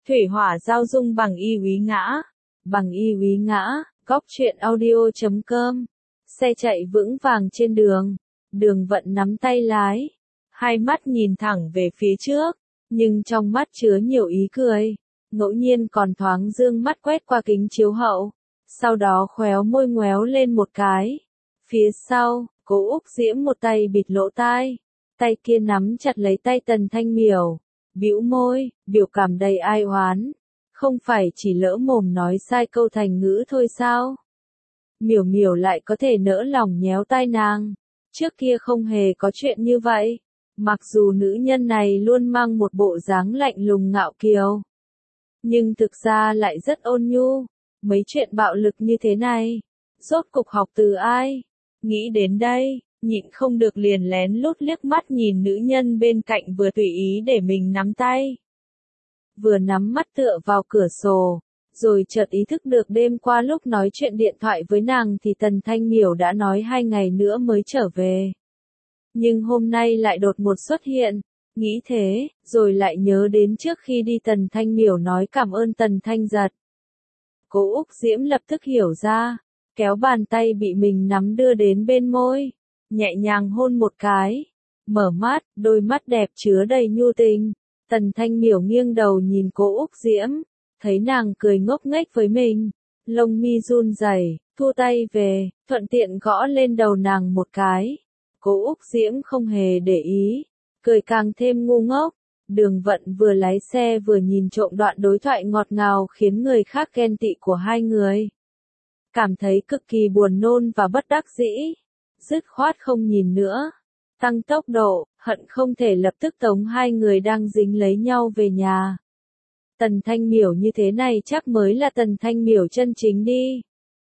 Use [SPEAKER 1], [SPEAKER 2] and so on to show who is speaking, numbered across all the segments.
[SPEAKER 1] Thủy hỏa giao dung bằng y úy ngã. Bằng y úy ngã, góc truyện audio.com. Xe chạy vững vàng trên đường. Đường Vận nắm tay lái. Hai mắt nhìn thẳng về phía trước. Nhưng trong mắt chứa nhiều ý cười. Ngẫu nhiên còn thoáng dương mắt quét qua kính chiếu hậu. Sau đó khéo môi ngoéo lên một cái. Phía sau, Cố Úc Diễm một tay bịt lỗ tai. Tay kia nắm chặt lấy tay Tần Thanh Miểu. Bĩu môi, biểu cảm đầy ai oán. Không phải chỉ lỡ mồm nói sai câu thành ngữ thôi sao? Miểu Miểu lại có thể nỡ lòng nhéo tai nàng. Trước kia không hề có chuyện như vậy. Mặc dù nữ nhân này luôn mang một bộ dáng lạnh lùng ngạo kiều. Nhưng thực ra lại rất ôn nhu. Mấy chuyện bạo lực như thế này. Rốt cục học từ ai? Nghĩ đến đây, nhịn không được liền lén lút liếc mắt nhìn nữ nhân bên cạnh vừa tùy ý để mình nắm tay. Vừa nắm mắt tựa vào cửa sổ, rồi chợt ý thức được đêm qua lúc nói chuyện điện thoại với nàng thì Tần Thanh Miểu đã nói 2 ngày nữa mới trở về. Nhưng hôm nay lại đột ngột xuất hiện, nghĩ thế, rồi lại nhớ đến trước khi đi Tần Thanh Miểu nói cảm ơn Tần Thanh Giật. Cố Úc Diễm lập tức hiểu ra, kéo bàn tay bị mình nắm đưa đến bên môi, nhẹ nhàng hôn một cái, mở mắt, đôi mắt đẹp chứa đầy nhu tình. Tần Thanh Miểu nghiêng đầu nhìn Cố Úc Diễm, thấy nàng cười ngốc nghếch với mình, lông mi run rẩy, thu tay về, thuận tiện gõ lên đầu nàng một cái. Cố Úc Diễm không hề để ý, cười càng thêm ngu ngốc. Đường Vận vừa lái xe vừa nhìn trộm đoạn đối thoại ngọt ngào khiến người khác ghen tị của hai người. Cảm thấy cực kỳ buồn nôn và bất đắc dĩ. Dứt khoát không nhìn nữa. Tăng tốc độ, hận không thể lập tức tống hai người đang dính lấy nhau về nhà. Tần Thanh Miểu như thế này chắc mới là Tần Thanh Miểu chân chính đi.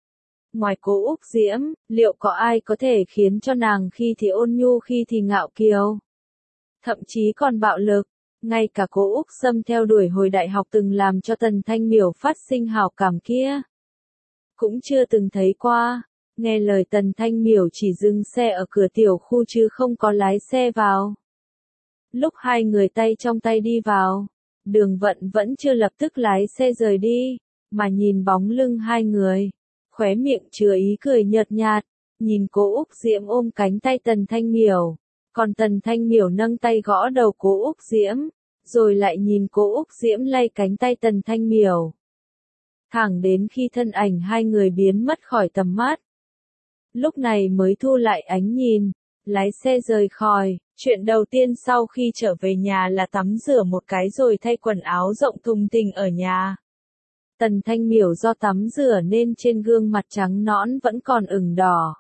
[SPEAKER 1] Ngoài Cố Úc Diễm, liệu có ai có thể khiến cho nàng khi thì ôn nhu khi thì ngạo kiều? Thậm chí còn bạo lực. Ngay cả Cố Úc Sâm theo đuổi hồi đại học từng làm cho Tần Thanh Miểu phát sinh hảo cảm kia. Cũng chưa từng thấy qua. Nghe lời Tần Thanh Miểu chỉ dừng xe ở cửa tiểu khu chứ không có lái xe vào. Lúc hai người tay trong tay đi vào, Đường Vận vẫn chưa lập tức lái xe rời đi, mà nhìn bóng lưng hai người, khóe miệng chứa ý cười nhợt nhạt, nhìn Cố Úc Diễm ôm cánh tay Tần Thanh Miểu, còn Tần Thanh Miểu nâng tay gõ đầu Cố Úc Diễm, rồi lại nhìn Cố Úc Diễm lay cánh tay Tần Thanh Miểu. Thẳng đến khi thân ảnh hai người biến mất khỏi tầm mắt. Lúc này mới thu lại ánh nhìn, lái xe rời khỏi, chuyện đầu tiên sau khi trở về nhà là tắm rửa một cái rồi thay quần áo rộng thùng thình ở nhà. Tần Thanh Miểu do tắm rửa nên trên gương mặt trắng nõn vẫn còn ửng đỏ.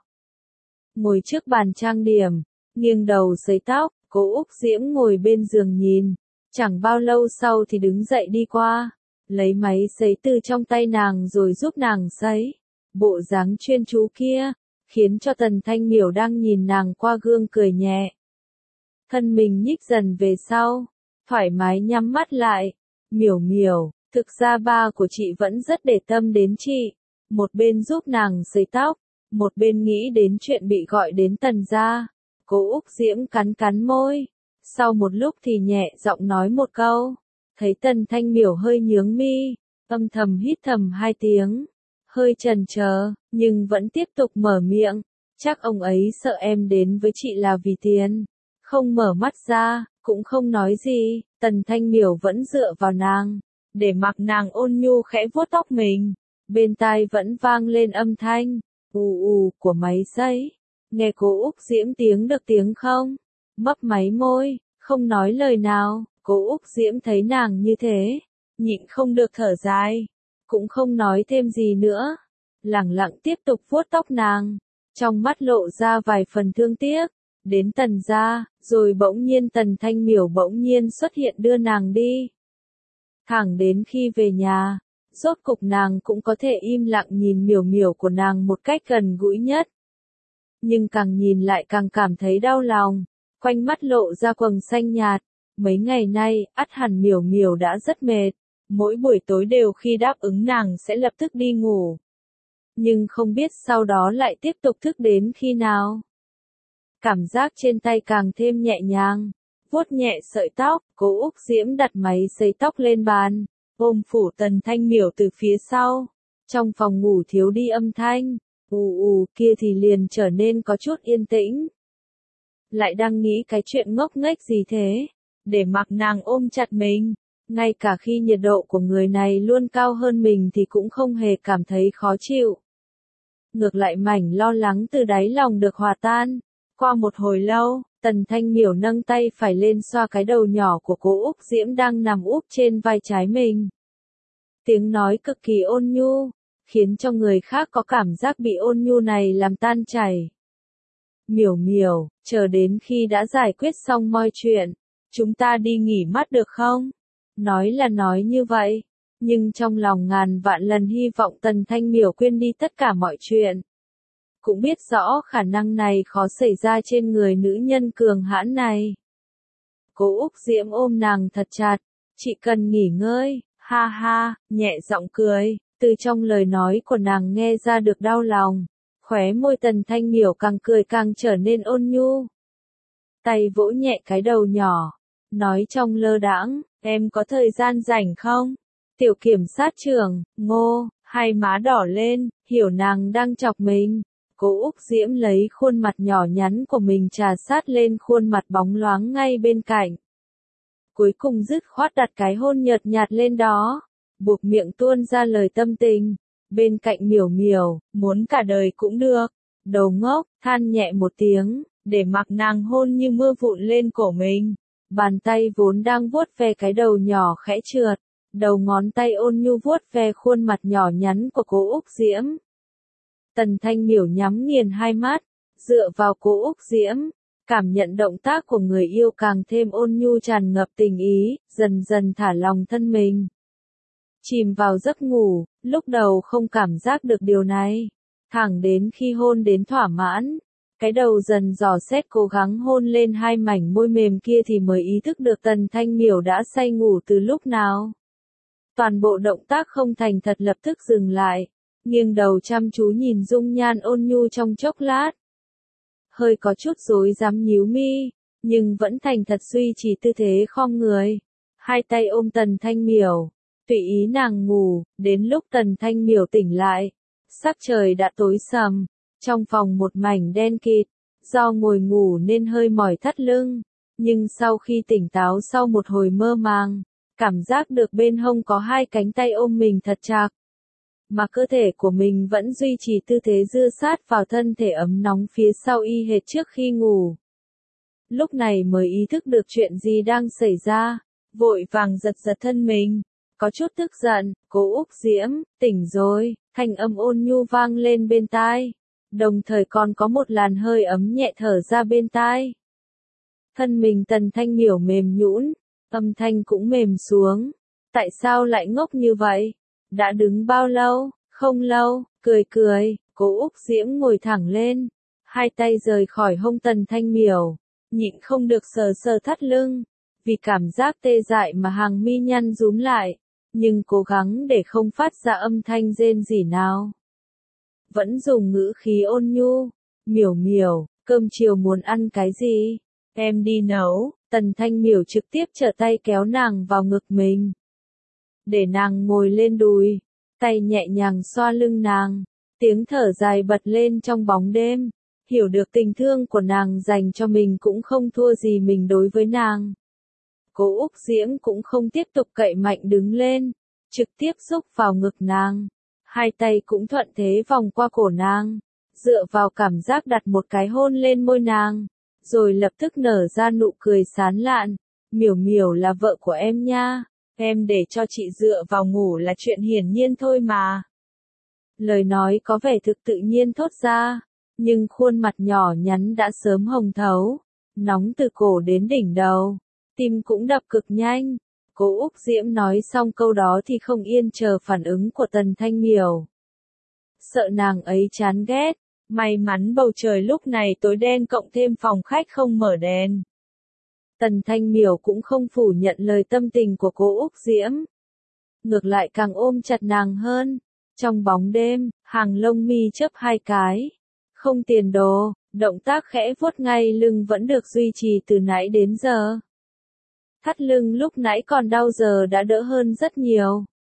[SPEAKER 1] Ngồi trước bàn trang điểm, nghiêng đầu sấy tóc, Cố Úc Diễm ngồi bên giường nhìn, chẳng bao lâu sau thì đứng dậy đi qua, lấy máy sấy từ trong tay nàng rồi giúp nàng sấy. Bộ dáng chuyên chú kia, khiến cho Tần Thanh Miểu đang nhìn nàng qua gương cười nhẹ. Thân mình nhích dần về sau, thoải mái nhắm mắt lại. Miểu Miểu, thực ra ba của chị vẫn rất để tâm đến chị. Một bên giúp nàng sấy tóc, một bên nghĩ đến chuyện bị gọi đến Tần gia. Cố Úc Diễm cắn cắn môi. Sau một lúc thì nhẹ giọng nói một câu. Thấy Tần Thanh Miểu hơi nhướng mi, âm thầm hít thầm 2 tiếng. Hơi chần chờ, nhưng vẫn tiếp tục mở miệng. Chắc ông ấy sợ em đến với chị là vì tiền. Không mở mắt ra, cũng không nói gì. Tần Thanh Miểu vẫn dựa vào nàng, để mặc nàng ôn nhu khẽ vuốt tóc mình. Bên tai vẫn vang lên âm thanh ù ù của máy sấy. Nghe Cố Úc Diễm tiếng được tiếng không? Mấp máy môi, không nói lời nào. Cố Úc Diễm thấy nàng như thế, nhịn không được thở dài, cũng không nói thêm gì nữa, lẳng lặng tiếp tục vuốt tóc nàng, trong mắt lộ ra vài phần thương tiếc. Đến Tần gia, rồi bỗng nhiên Tần Thanh Miểu bỗng nhiên xuất hiện đưa nàng đi. Thẳng đến khi về nhà, rốt cục nàng cũng có thể im lặng nhìn Miểu Miểu của nàng một cách gần gũi nhất. Nhưng càng nhìn lại càng cảm thấy đau lòng, quanh mắt lộ ra quầng xanh nhạt. Mấy ngày nay, ắt hẳn Miểu Miểu đã rất mệt, mỗi buổi tối đều khi đáp ứng nàng sẽ lập tức đi ngủ. Nhưng không biết sau đó lại tiếp tục thức đến khi nào. Cảm giác trên tay càng thêm nhẹ nhàng, vuốt nhẹ sợi tóc, Cố Úc Diễm đặt máy sấy tóc lên bàn, ôm phủ Tần Thanh Miểu từ phía sau. Trong phòng ngủ thiếu đi âm thanh, kia thì liền trở nên có chút yên tĩnh. Lại đang nghĩ cái chuyện ngốc nghếch gì thế, để mặc nàng ôm chặt mình, ngay cả khi nhiệt độ của người này luôn cao hơn mình thì cũng không hề cảm thấy khó chịu. Ngược lại mảnh lo lắng từ đáy lòng được hòa tan. Qua một hồi lâu, Tần Thanh Miểu nâng tay phải lên xoa cái đầu nhỏ của cô Úc Diễm đang nằm úp trên vai trái mình. Tiếng nói cực kỳ ôn nhu, khiến cho người khác có cảm giác bị ôn nhu này làm tan chảy. Miểu miểu, chờ đến khi đã giải quyết xong mọi chuyện, chúng ta đi nghỉ mát được không? Nói là nói như vậy, nhưng trong lòng ngàn vạn lần hy vọng Tần Thanh Miểu quên đi tất cả mọi chuyện. Cũng biết rõ khả năng này khó xảy ra trên người nữ nhân cường hãn này. Cố Úc Diễm ôm nàng thật chặt, chị cần nghỉ ngơi, ha ha, nhẹ giọng cười, từ trong lời nói của nàng nghe ra được đau lòng. Khóe môi Tần Thanh Miểu càng cười càng trở nên ôn nhu. Tay vỗ nhẹ cái đầu nhỏ, nói trong lơ đãng, em có thời gian rảnh không? Tiểu kiểm sát trưởng, Ngô, hai má đỏ lên, hiểu nàng đang chọc mình. Cố Úc Diễm lấy khuôn mặt nhỏ nhắn của mình trà sát lên khuôn mặt bóng loáng ngay bên cạnh. Cuối cùng dứt khoát đặt cái hôn nhợt nhạt lên đó, buộc miệng tuôn ra lời tâm tình. Bên cạnh Miểu Miểu, muốn cả đời cũng được. Đầu ngốc, than nhẹ một tiếng, để mặc nàng hôn như mưa vụn lên cổ mình. Bàn tay vốn đang vuốt ve cái đầu nhỏ khẽ trượt, đầu ngón tay ôn nhu vuốt ve khuôn mặt nhỏ nhắn của Cố Úc Diễm. Tần Thanh Miểu nhắm nghiền hai mắt, dựa vào Cố Úc Diễm, cảm nhận động tác của người yêu càng thêm ôn nhu tràn ngập tình ý, dần dần thả lòng thân mình. Chìm vào giấc ngủ, lúc đầu không cảm giác được điều này. Thẳng đến khi hôn đến thỏa mãn, cái đầu dần dò xét cố gắng hôn lên hai mảnh môi mềm kia thì mới ý thức được Tần Thanh Miểu đã say ngủ từ lúc nào. Toàn bộ động tác không thành thật lập tức dừng lại, nghiêng đầu chăm chú nhìn dung nhan ôn nhu trong chốc lát. Hơi có chút rối rắm nhíu mi, nhưng vẫn thành thật duy trì tư thế khom người. Hai tay ôm Tần Thanh Miểu, tùy ý nàng ngủ, đến lúc Tần Thanh Miểu tỉnh lại. Sắc trời đã tối sầm, trong phòng một mảnh đen kịt, do ngồi ngủ nên hơi mỏi thắt lưng, nhưng sau khi tỉnh táo sau một hồi mơ màng, cảm giác được bên hông có hai cánh tay ôm mình thật chặt, mà cơ thể của mình vẫn duy trì tư thế dựa sát vào thân thể ấm nóng phía sau y hệt trước khi ngủ. Lúc này mới ý thức được chuyện gì đang xảy ra, vội vàng giật giật thân mình, có chút tức giận, Cố Úc Diễm, tỉnh rồi, thanh âm ôn nhu vang lên bên tai, đồng thời còn có một làn hơi ấm nhẹ thở ra bên tai. Thân mình Tần Thanh Miểu mềm nhũn, âm thanh cũng mềm xuống, tại sao lại ngốc như vậy? Đã đứng bao lâu? Không lâu, cười cười, Cố Úc Diễm ngồi thẳng lên, hai tay rời khỏi hông Tần Thanh Miểu, nhịn không được sờ sờ thắt lưng, vì cảm giác tê dại mà hàng mi nhăn rúm lại, nhưng cố gắng để không phát ra âm thanh rên rỉ nào. Vẫn dùng ngữ khí ôn nhu, Miểu Miểu, cơm chiều muốn ăn cái gì? Em đi nấu. Tần Thanh Miểu trực tiếp trở tay kéo nàng vào ngực mình, để nàng ngồi lên đùi, tay nhẹ nhàng xoa lưng nàng, tiếng thở dài bật lên trong bóng đêm, hiểu được tình thương của nàng dành cho mình cũng không thua gì mình đối với nàng. Cố Úc Diễm cũng không tiếp tục cậy mạnh đứng lên, trực tiếp xúc vào ngực nàng, hai tay cũng thuận thế vòng qua cổ nàng, dựa vào cảm giác đặt một cái hôn lên môi nàng, rồi lập tức nở ra nụ cười sán lạn, Miểu Miểu là vợ của em nha. Em để cho chị dựa vào ngủ là chuyện hiển nhiên thôi mà. Lời nói có vẻ thực tự nhiên thốt ra, nhưng khuôn mặt nhỏ nhắn đã sớm hồng thấu, nóng từ cổ đến đỉnh đầu, tim cũng đập cực nhanh. Cố Úc Diễm nói xong câu đó thì không yên chờ phản ứng của Tần Thanh Miểu. Sợ nàng ấy chán ghét, may mắn bầu trời lúc này tối đen cộng thêm phòng khách không mở đèn. Tần Thanh Miểu cũng không phủ nhận lời tâm tình của Cố Úc Diễm. Ngược lại càng ôm chặt nàng hơn. Trong bóng đêm, hàng lông mi chớp hai cái. Không tiền đồ, động tác khẽ vuốt ngay lưng vẫn được duy trì từ nãy đến giờ. Thắt lưng lúc nãy còn đau giờ đã đỡ hơn rất nhiều.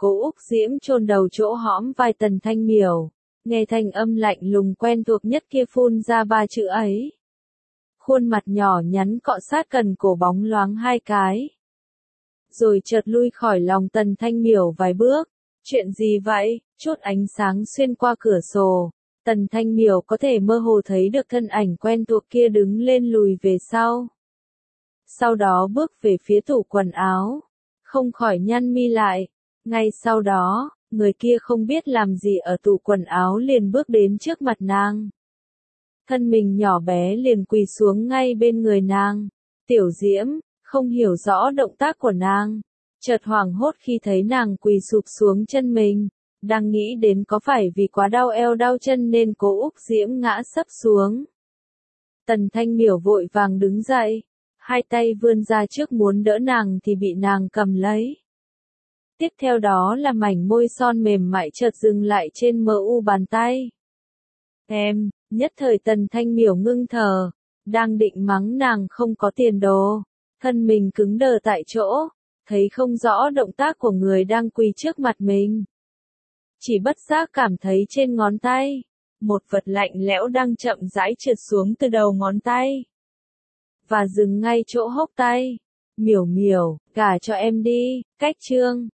[SPEAKER 1] Cố Úc Diễm chôn đầu chỗ hõm vai Tần Thanh Miểu, nghe thanh âm lạnh lùng quen thuộc nhất kia phun ra ba chữ ấy. Khuôn mặt nhỏ nhắn cọ sát cần cổ bóng loáng hai cái. Rồi chợt lui khỏi lòng Tần Thanh Miểu vài bước. Chuyện gì vậy? Chút ánh sáng xuyên qua cửa sổ. Tần Thanh Miểu có thể mơ hồ thấy được thân ảnh quen thuộc kia đứng lên lùi về sau. Sau đó bước về phía tủ quần áo. Không khỏi nhăn mi lại. Ngay sau đó, người kia không biết làm gì ở tủ quần áo liền bước đến trước mặt nàng. Thân mình nhỏ bé liền quỳ xuống ngay bên người nàng. Tiểu Diễm, không hiểu rõ động tác của nàng. Chợt hoảng hốt khi thấy nàng quỳ sụp xuống chân mình. Đang nghĩ đến có phải vì quá đau eo đau chân nên Cố Úc Diễm ngã sấp xuống. Tần Thanh Miểu vội vàng đứng dậy. Hai tay vươn ra trước muốn đỡ nàng thì bị nàng cầm lấy. Tiếp theo đó là mảnh môi son mềm mại chợt dừng lại trên mờ u bàn tay. Em, nhất thời Tần Thanh Miểu ngưng thở. Đang định mắng nàng không có tiền đồ. Thân mình cứng đờ tại chỗ. Thấy không rõ động tác của người đang quỳ trước mặt mình. Chỉ bất giác cảm thấy trên ngón tay, một vật lạnh lẽo đang chậm rãi trượt xuống từ đầu ngón tay. Và dừng ngay chỗ hốc tay. Miểu miểu, gả cho em đi, cách chương.